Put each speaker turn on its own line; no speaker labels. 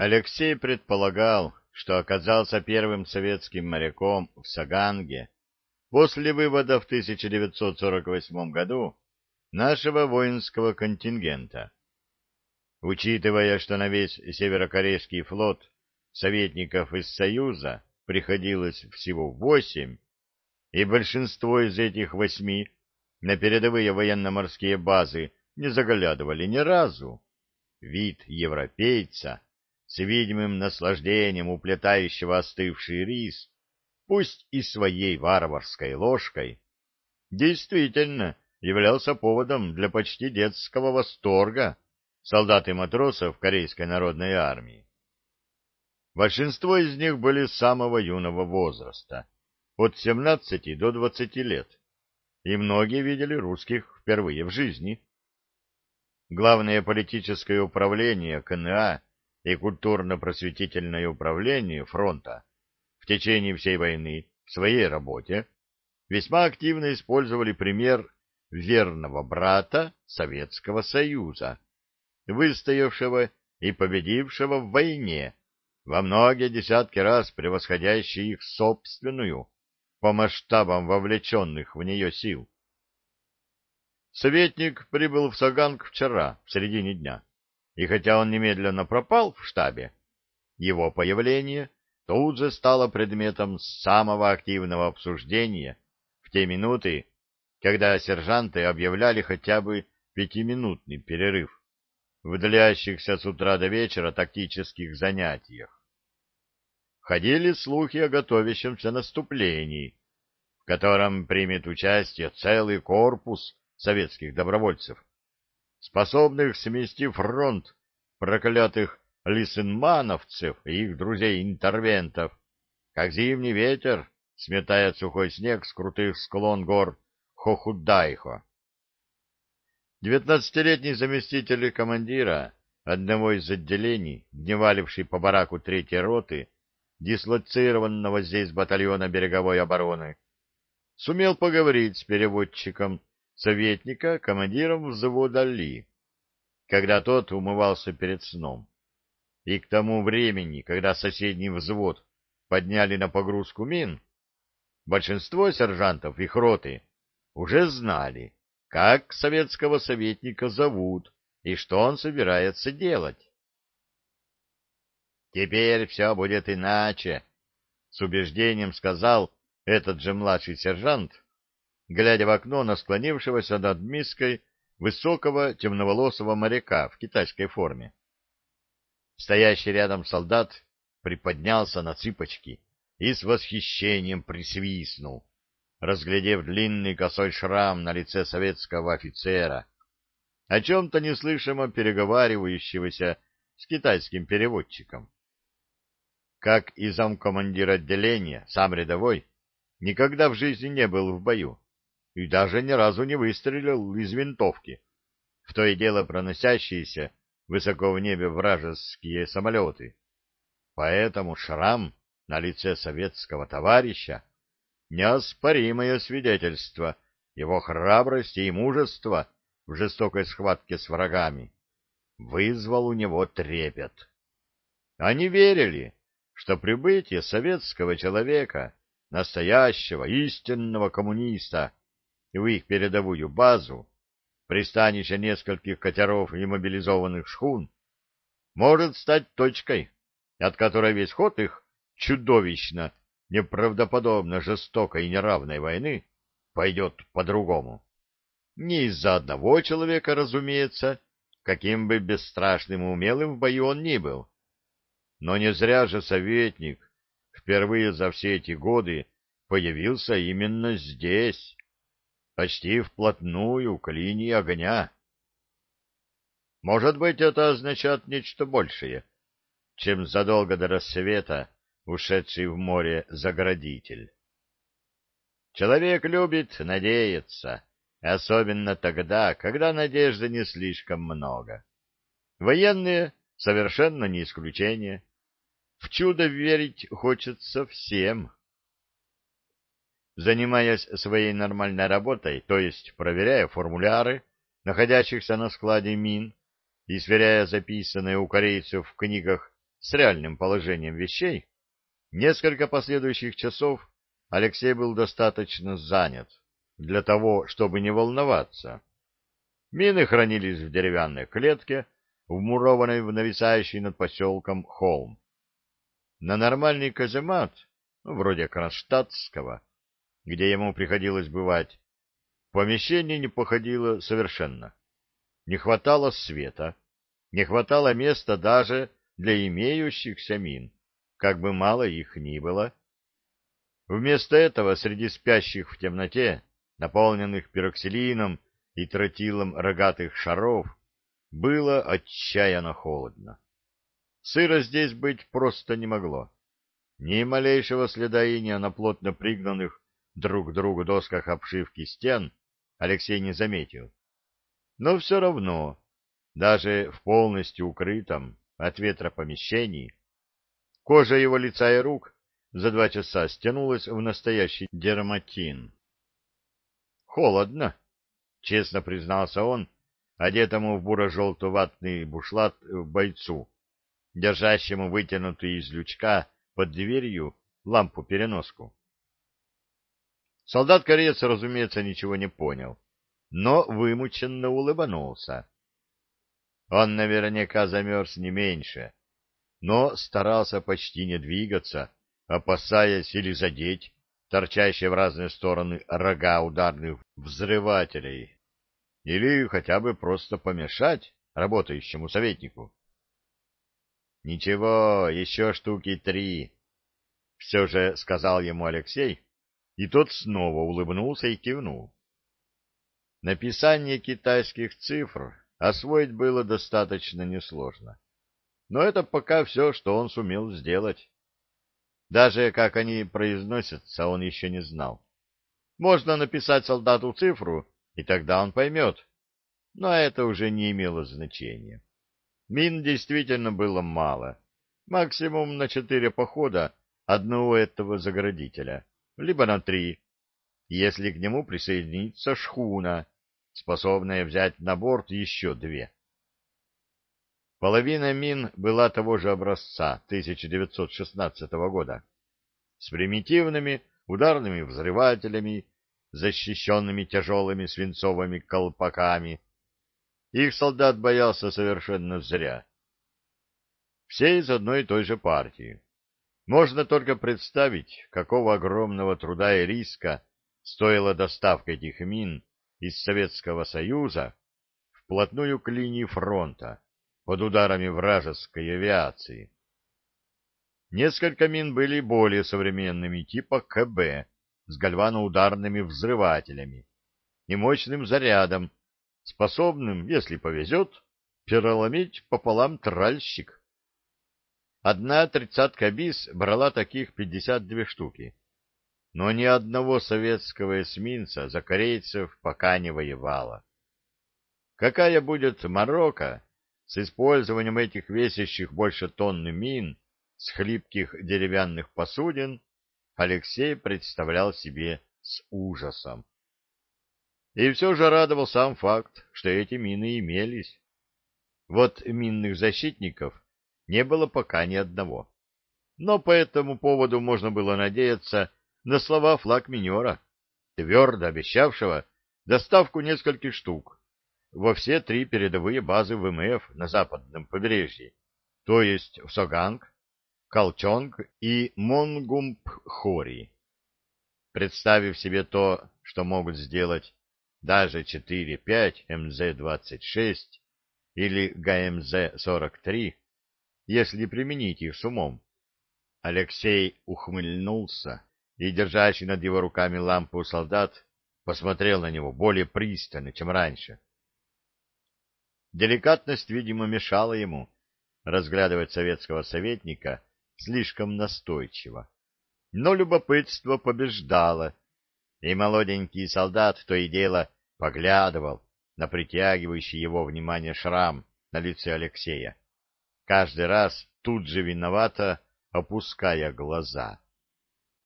Алексей предполагал, что оказался первым советским моряком в Саганге после вывода в 1948 году нашего воинского контингента. Учитывая, что на весь северокорейский флот советников из Союза приходилось всего 8, и большинство из этих 8 на передовые военно-морские базы не заглядывали ни разу, вид европейца с видимым наслаждением уплетающего остывший рис, пусть и своей варварской ложкой, действительно являлся поводом для почти детского восторга солдат и матросов Корейской народной армии. Большинство из них были самого юного возраста, от 17 до 20 лет, и многие видели русских впервые в жизни. Главное политическое управление КНА и культурно-просветительное управление фронта в течение всей войны в своей работе весьма активно использовали пример верного брата Советского Союза, выстоявшего и победившего в войне, во многие десятки раз превосходящей их собственную по масштабам вовлеченных в нее сил. Советник прибыл в Саганг вчера, в середине дня, и хотя он немедленно пропал в штабе, его появление тут же стало предметом самого активного обсуждения в те минуты, когда сержанты объявляли хотя бы 5-минутный перерыв в длящихся с утра до вечера тактических занятиях. Ходили слухи о готовящемся наступлении, в котором примет участие целый корпус советских добровольцев, способных смести фронт проклятых лисенмановцев и их друзей-интервентов, как зимний ветер сметает сухой снег с крутых склон гор Хохудайхо. 19-летний заместитель командира одного из отделений, дневаливший по бараку 3-й роты, дислоцированного здесь батальона береговой обороны, сумел поговорить с переводчиком советника, командиром взвода Ли, когда тот умывался перед сном. И к тому времени, когда соседний взвод подняли на погрузку мин, большинство сержантов их роты уже знали, как советского советника зовут и что он собирается делать. «Теперь все будет иначе», — с убеждением сказал этот же младший сержант, глядя в окно на склонившегося над миской высокого темноволосого моряка в китайской форме. Стоящий рядом солдат приподнялся на цыпочки и с восхищением присвистнул, разглядев длинный косой шрам на лице советского офицера, о чем-то неслышимо переговаривающегося с китайским переводчиком. Как и замкомандир отделения, сам рядовой никогда в жизни не был в бою и даже ни разу не выстрелил из винтовки в то и дело проносящиеся высоко в небе вражеские самолеты. Поэтому шрам на лице советского товарища — неоспоримое свидетельство его храбрости и мужества в жестокой схватке с врагами — вызвал у него трепет. Они верили, что прибытие советского человека, настоящего истинного коммуниста, в их передовую базу, пристанище нескольких катеров и мобилизованных шхун, может стать точкой, от которой весь ход их чудовищно, неправдоподобно жестокой и неравной войны пойдет по-другому. Не из-за одного человека, разумеется, каким бы бесстрашным и умелым в бою он ни был. Но не зря же советник впервые за все эти годы появился именно здесь, почти вплотную к линии огня. Может быть, это означает нечто большее, чем задолго до рассвета ушедший в море заградитель. Человек любит надеяться, особенно тогда, когда надежды не слишком много. Военные совершенно не исключение. В чудо верить хочется всем. Занимаясь своей нормальной работой, то есть проверяя формуляры, находящихся на складе мин, и сверяя записанное у корейцев в книгах с реальным положением вещей, несколько последующих часов Алексей был достаточно занят для того, чтобы не волноваться. Мины хранились в деревянной клетке, вмурованной в нависающий над поселком холм. На нормальный каземат, вроде кронштадтского, где ему приходилось бывать, помещение не походило совершенно. Не хватало света, не хватало места даже для имеющихся мин, как бы мало их ни было. Вместо этого среди спящих в темноте, наполненных пироксилином и тротилом рогатых шаров, было отчаянно холодно. Сыро здесь быть просто не могло. Ни малейшего следа иния на плотно пригнанных друг к другу досках обшивки стен Алексей не заметил. Но все равно, даже в полностью укрытом от ветра помещении, кожа его лица и рук за 2 часа стянулась в настоящий дерматин. «Холодно», — честно признался он, одетому в буро-желто-ватный бушлат бойцу, держащему вытянутую из лючка под дверью лампу-переноску. Солдат-кореец, разумеется, ничего не понял, но вымученно улыбнулся. Он наверняка замерз не меньше, но старался почти не двигаться, опасаясь или задеть торчащие в разные стороны рога ударных взрывателей, или хотя бы просто помешать работающему советнику. — Ничего, еще штуки 3, — все же сказал ему Алексей, и тот снова улыбнулся и кивнул. Написание китайских цифр освоить было достаточно несложно, но это пока все, что он сумел сделать. Даже как они произносятся, он еще не знал. Можно написать солдату цифру, и тогда он поймет, но это уже не имело значения. Мин действительно было мало, максимум на 4 похода одного этого заградителя, либо на 3, если к нему присоединится шхуна, способная взять на борт еще 2. Половина мин была того же образца 1916 года, с примитивными ударными взрывателями, защищенными тяжелыми свинцовыми колпаками. Их солдат боялся совершенно зря. Все из одной и той же партии. Можно только представить, какого огромного труда и риска стоила доставка этих мин из Советского Союза вплотную к линии фронта под ударами вражеской авиации. Несколько мин были более современными, типа КБ, с гальваноударными взрывателями и мощным зарядом, способным, если повезет, переломить пополам тральщик. Одна 30-ка БИС брала таких 52 штуки, но ни одного советского эсминца за корейцев пока не воевала. Какая будет морока с использованием этих весящих больше тонны мин с хлипких деревянных посудин, Алексей представлял себе с ужасом. И все же радовал сам факт, что эти мины имелись. Вот минных защитников не было пока ни одного. Но по этому поводу можно было надеяться на слова флагминера, твердо обещавшего доставку нескольких штук во все 3 передовые базы ВМФ на западном побережье, то есть в Соганг, Калчонг и Монгумпхори. Представив себе то, что могут сделать даже 4-5 МЗ-26 или ГМЗ-43, если применить их с умом, Алексей ухмыльнулся, и держащий над его руками лампу солдат посмотрел на него более пристально, чем раньше. Деликатность, видимо, мешала ему разглядывать советского советника слишком настойчиво. Но любопытство побеждало, и молоденький солдат то и дело поглядывал на притягивающий его внимание шрам на лице Алексея, каждый раз тут же виновато опуская глаза.